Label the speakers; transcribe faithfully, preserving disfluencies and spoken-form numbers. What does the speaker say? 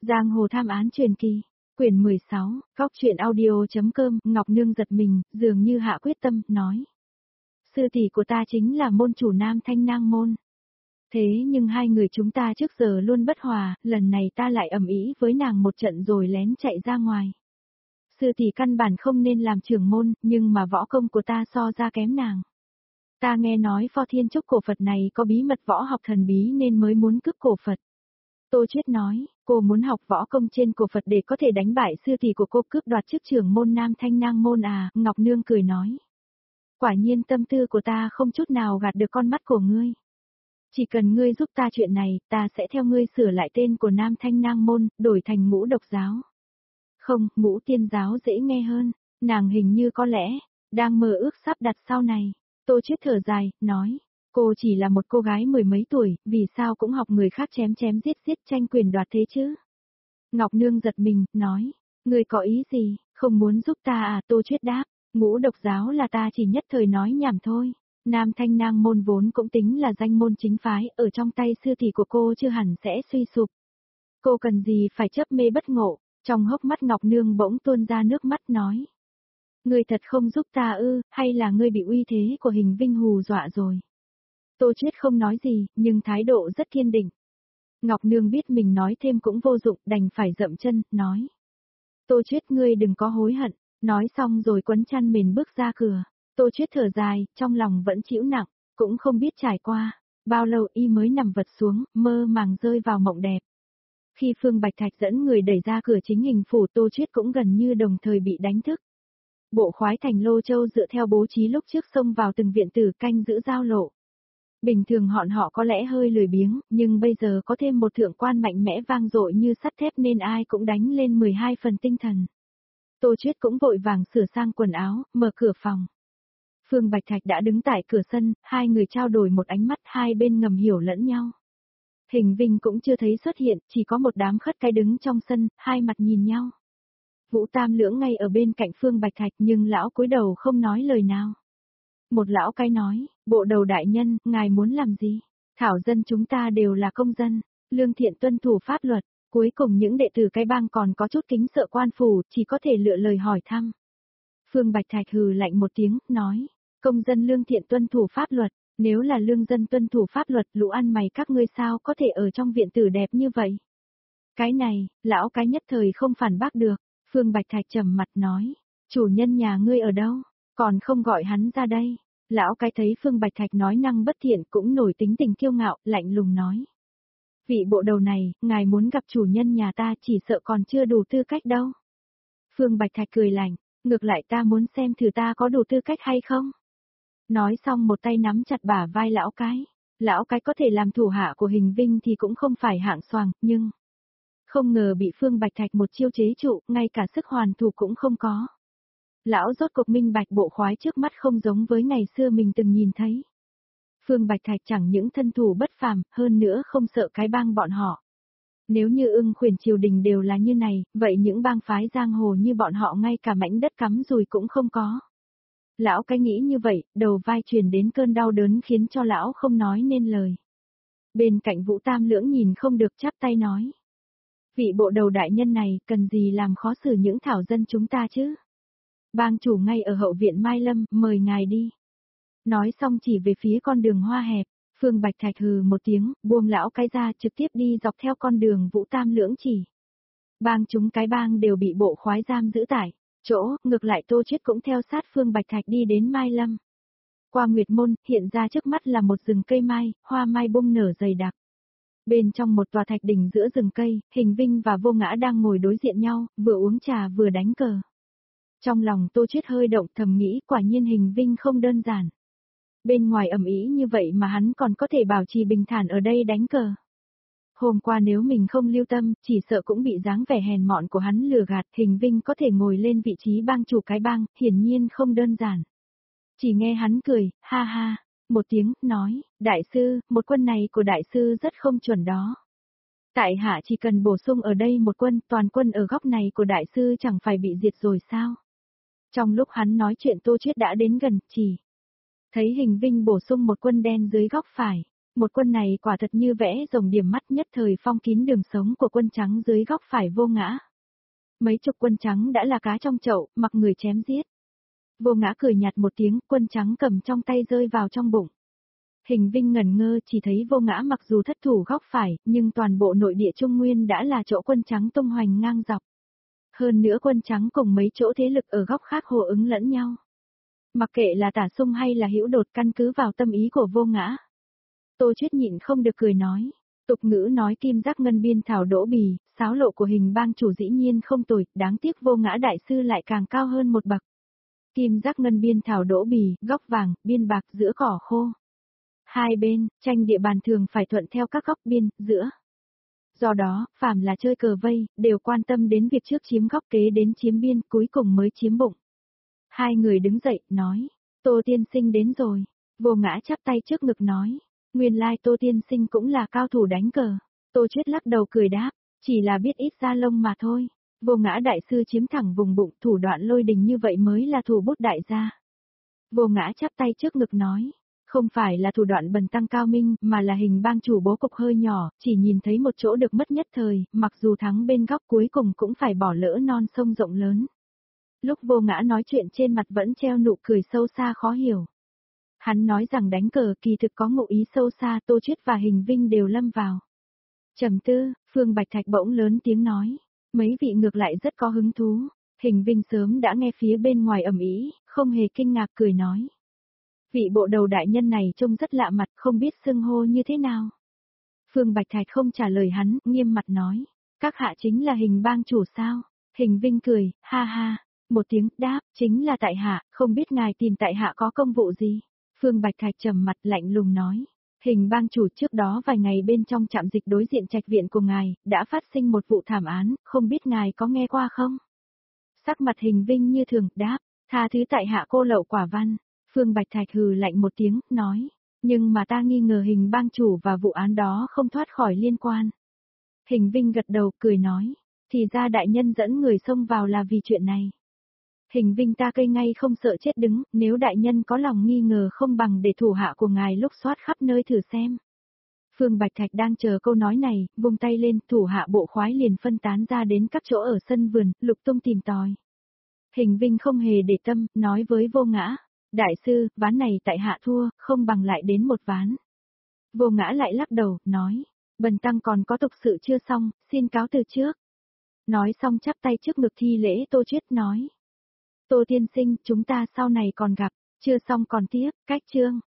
Speaker 1: Giang hồ tham án truyền kỳ, quyển mười sáu, góc truyện audio.com, Ngọc Nương giật mình, dường như hạ quyết tâm, nói. Sư tỷ của ta chính là môn chủ Nam Thanh Nang môn. Thế nhưng hai người chúng ta trước giờ luôn bất hòa, lần này ta lại ầm ĩ với nàng một trận rồi lén chạy ra ngoài. Sư tỷ căn bản không nên làm trưởng môn, nhưng mà võ công của ta so ra kém nàng. Ta nghe nói Pho Thiên Trúc cổ Phật này có bí mật võ học thần bí nên mới muốn cướp cổ Phật. Tô Chuyết nói, cô muốn học võ công trên cổ Phật để có thể đánh bại sư tỷ của cô cướp đoạt chức trưởng môn Nam Thanh Nang môn à, Ngọc Nương cười nói. Quả nhiên tâm tư của ta không chút nào gạt được con mắt của ngươi. Chỉ cần ngươi giúp ta chuyện này, ta sẽ theo ngươi sửa lại tên của Nam Thanh Nang môn, đổi thành Ngũ Độc giáo. Không, Ngũ Tiên giáo dễ nghe hơn, nàng hình như có lẽ, đang mơ ước sắp đặt sau này. Tô Chuyết thở dài, nói, cô chỉ là một cô gái mười mấy tuổi, vì sao cũng học người khác chém chém giết giết tranh quyền đoạt thế chứ? Ngọc Nương giật mình, nói, ngươi có ý gì, không muốn giúp ta à? Tô Chuyết đáp, Ngũ Độc giáo là ta chỉ nhất thời nói nhảm thôi. Nam Thanh Nang môn vốn cũng tính là danh môn chính phái, ở trong tay sư tỷ của cô chưa hẳn sẽ suy sụp. Cô cần gì phải chấp mê bất ngộ, trong hốc mắt Ngọc Nương bỗng tuôn ra nước mắt nói. Ngươi thật không giúp ta ư, hay là ngươi bị uy thế của Hình Vinh hù dọa rồi? Tô Chuyết không nói gì, nhưng thái độ rất kiên định. Ngọc Nương biết mình nói thêm cũng vô dụng, đành phải dậm chân, nói. Tô Chuyết ngươi đừng có hối hận, nói xong rồi quấn chăn mền bước ra cửa. Tô Chuyết thở dài, trong lòng vẫn chịu nặng, cũng không biết trải qua, bao lâu y mới nằm vật xuống, mơ màng rơi vào mộng đẹp. Khi Phương Bạch Thạch dẫn người đẩy ra cửa chính hình phủ, Tô Chuyết cũng gần như đồng thời bị đánh thức. Bộ khoái thành Lô Châu dựa theo bố trí lúc trước xông vào từng viện tử canh giữ giao lộ. Bình thường họn họ có lẽ hơi lười biếng, nhưng bây giờ có thêm một thượng quan mạnh mẽ vang dội như sắt thép nên ai cũng đánh lên mười hai phần tinh thần. Tô Chuyết cũng vội vàng sửa sang quần áo, mở cửa phòng. Phương Bạch Thạch đã đứng tại cửa sân, hai người trao đổi một ánh mắt, hai bên ngầm hiểu lẫn nhau. Hình Vinh cũng chưa thấy xuất hiện, chỉ có một đám khất cái đứng trong sân, hai mặt nhìn nhau. Vũ Tam Lưỡng ngay ở bên cạnh Phương Bạch Thạch nhưng lão cúi đầu không nói lời nào. Một lão cái nói, bộ đầu đại nhân, ngài muốn làm gì? Thảo dân chúng ta đều là công dân, lương thiện tuân thủ pháp luật, cuối cùng những đệ tử cái bang còn có chút kính sợ quan phủ, chỉ có thể lựa lời hỏi thăm. Phương Bạch Thạch hừ lạnh một tiếng, nói, công dân lương thiện tuân thủ pháp luật, nếu là lương dân tuân thủ pháp luật, lũ ăn mày các ngươi sao có thể ở trong viện tử đẹp như vậy? Cái này, lão cái nhất thời không phản bác được. Phương Bạch Thạch trầm mặt nói, chủ nhân nhà ngươi ở đâu, còn không gọi hắn ra đây. Lão cái thấy Phương Bạch Thạch nói năng bất thiện cũng nổi tính tình kiêu ngạo, lạnh lùng nói. Vị bộ đầu này, ngài muốn gặp chủ nhân nhà ta chỉ sợ còn chưa đủ tư cách đâu. Phương Bạch Thạch cười lạnh, ngược lại ta muốn xem thử ta có đủ tư cách hay không. Nói xong một tay nắm chặt bả vai lão cái. Lão cái có thể làm thủ hạ của Hình Vinh thì cũng không phải hạng xoàng, nhưng... Không ngờ bị Phương Bạch Thạch một chiêu chế trụ, ngay cả sức hoàn thủ cũng không có. Lão rốt cuộc minh bạch bộ khoái trước mắt không giống với ngày xưa mình từng nhìn thấy. Phương Bạch Thạch chẳng những thân thủ bất phàm, hơn nữa không sợ cái bang bọn họ. Nếu như Ưng Khuyển triều đình đều là như này, vậy những bang phái giang hồ như bọn họ ngay cả mảnh đất cắm rùi cũng không có. Lão cái nghĩ như vậy, đầu vai truyền đến cơn đau đớn khiến cho lão không nói nên lời. Bên cạnh Vũ Tam Lưỡng nhìn không được chắp tay nói. Vị bộ đầu đại nhân này, cần gì làm khó xử những thảo dân chúng ta chứ? Bang chủ ngay ở hậu viện Mai Lâm, mời ngài đi. Nói xong chỉ về phía con đường hoa hẹp, Phương Bạch Thạch hừ một tiếng, buông lão cái ra trực tiếp đi dọc theo con đường Vũ Tam Lưỡng chỉ. Bang chúng cái bang đều bị bộ khoái giam giữ tại chỗ, ngược lại Tô Chuyết cũng theo sát Phương Bạch Thạch đi đến Mai Lâm. Qua Nguyệt Môn, hiện ra trước mắt là một rừng cây mai, hoa mai bung nở dày đặc. Bên trong một tòa thạch đỉnh giữa rừng cây, Hình Vinh và Vô Ngã đang ngồi đối diện nhau, vừa uống trà vừa đánh cờ. Trong lòng Tô Chuyết hơi động thầm nghĩ quả nhiên Hình Vinh không đơn giản. Bên ngoài ầm ĩ như vậy mà hắn còn có thể bảo trì bình thản ở đây đánh cờ. Hôm qua nếu mình không lưu tâm, chỉ sợ cũng bị dáng vẻ hèn mọn của hắn lừa gạt, Hình Vinh có thể ngồi lên vị trí bang chủ cái bang, hiển nhiên không đơn giản. Chỉ nghe hắn cười, ha ha. Một tiếng, nói, đại sư, một quân này của đại sư rất không chuẩn đó. Tại hạ chỉ cần bổ sung ở đây một quân, toàn quân ở góc này của đại sư chẳng phải bị diệt rồi sao? Trong lúc hắn nói chuyện Tô Chuyết đã đến gần, chỉ thấy Hình Vinh bổ sung một quân đen dưới góc phải. Một quân này quả thật như vẽ rồng điểm mắt, nhất thời phong kín đường sống của quân trắng dưới góc phải Vô Ngã. Mấy chục quân trắng đã là cá trong chậu, mặc người chém giết. Vô Ngã cười nhạt một tiếng, quân trắng cầm trong tay rơi vào trong bụng. Hình Vinh ngẩn ngơ, chỉ thấy Vô Ngã mặc dù thất thủ góc phải, nhưng toàn bộ nội địa Trung Nguyên đã là chỗ quân trắng tung hoành ngang dọc. Hơn nữa quân trắng cùng mấy chỗ thế lực ở góc khác hô ứng lẫn nhau. Mặc kệ là Tả Sung hay là Hữu Đột, căn cứ vào tâm ý của Vô Ngã. Tô Chuyết nhịn không được cười nói. Tục ngữ nói kim giác ngân biên thảo đỗ bì, sáo lộ của Hình bang chủ dĩ nhiên không tồi, đáng tiếc Vô Ngã đại sư lại càng cao hơn một bậc. Kim giác ngân biên thảo đỗ bì, góc vàng, biên bạc, giữa cỏ khô. Hai bên, tranh địa bàn thường phải thuận theo các góc biên, giữa. Do đó, phàm là chơi cờ vây, đều quan tâm đến việc trước chiếm góc kế đến chiếm biên, cuối cùng mới chiếm bụng. Hai người đứng dậy, nói, Tô tiên sinh đến rồi. Vô Ngã chắp tay trước ngực nói, nguyên lai Tô tiên sinh cũng là cao thủ đánh cờ. Tô Chuyết lắc đầu cười đáp, chỉ là biết ít da lông mà thôi. Vô Ngã đại sư chiếm thẳng vùng bụng, thủ đoạn lôi đình như vậy mới là thủ bút đại gia. Vô Ngã chắp tay trước ngực nói, không phải là thủ đoạn bần tăng cao minh, mà là Hình bang chủ bố cục hơi nhỏ, chỉ nhìn thấy một chỗ được mất nhất thời, mặc dù thắng bên góc cuối cùng cũng phải bỏ lỡ non sông rộng lớn. Lúc Vô Ngã nói chuyện trên mặt vẫn treo nụ cười sâu xa khó hiểu. Hắn nói rằng đánh cờ kỳ thực có ngụ ý sâu xa, Tô Chuyết và Hình Vinh đều lâm vào trầm tư. Phương Bạch Thạch bỗng lớn tiếng nói, mấy vị ngược lại rất có hứng thú. Hình Vinh sớm đã nghe phía bên ngoài ầm ĩ, không hề kinh ngạc cười nói. Vị bộ đầu đại nhân này trông rất lạ mặt, không biết xưng hô như thế nào. Phương Bạch Thạch không trả lời hắn, nghiêm mặt nói, các hạ chính là Hình bang chủ sao? Hình Vinh cười, ha ha, một tiếng, đáp, chính là tại hạ, không biết ngài tìm tại hạ có công vụ gì? Phương Bạch Thạch trầm mặt lạnh lùng nói, Hình bang chủ, trước đó vài ngày bên trong trạm dịch đối diện trạch viện của ngài, đã phát sinh một vụ thảm án, không biết ngài có nghe qua không? Sắc mặt Hình Vinh như thường, đáp, tha thứ tại hạ cô lậu quả văn. Phương Bạch Thạch hừ lạnh một tiếng, nói, nhưng mà ta nghi ngờ Hình bang chủ và vụ án đó không thoát khỏi liên quan. Hình Vinh gật đầu, cười nói, thì ra đại nhân dẫn người xông vào là vì chuyện này. Hình Vinh ta cây ngay không sợ chết đứng, nếu đại nhân có lòng nghi ngờ không bằng để thủ hạ của ngài lúc soát khắp nơi thử xem. Phương Bạch Thạch đang chờ câu nói này, vung tay lên, thủ hạ bộ khoái liền phân tán ra đến các chỗ ở sân vườn, lục tung tìm tòi. Hình Vinh không hề để tâm, nói với Vô Ngã, đại sư, ván này tại hạ thua, không bằng lại đến một ván. Vô Ngã lại lắc đầu, nói, bần tăng còn có tục sự chưa xong, xin cáo từ trước. Nói xong chắp tay trước ngực thi lễ. Tô Chuyết nói, Tô tiên sinh, chúng ta sau này còn gặp, chưa xong còn tiếp, cách chương.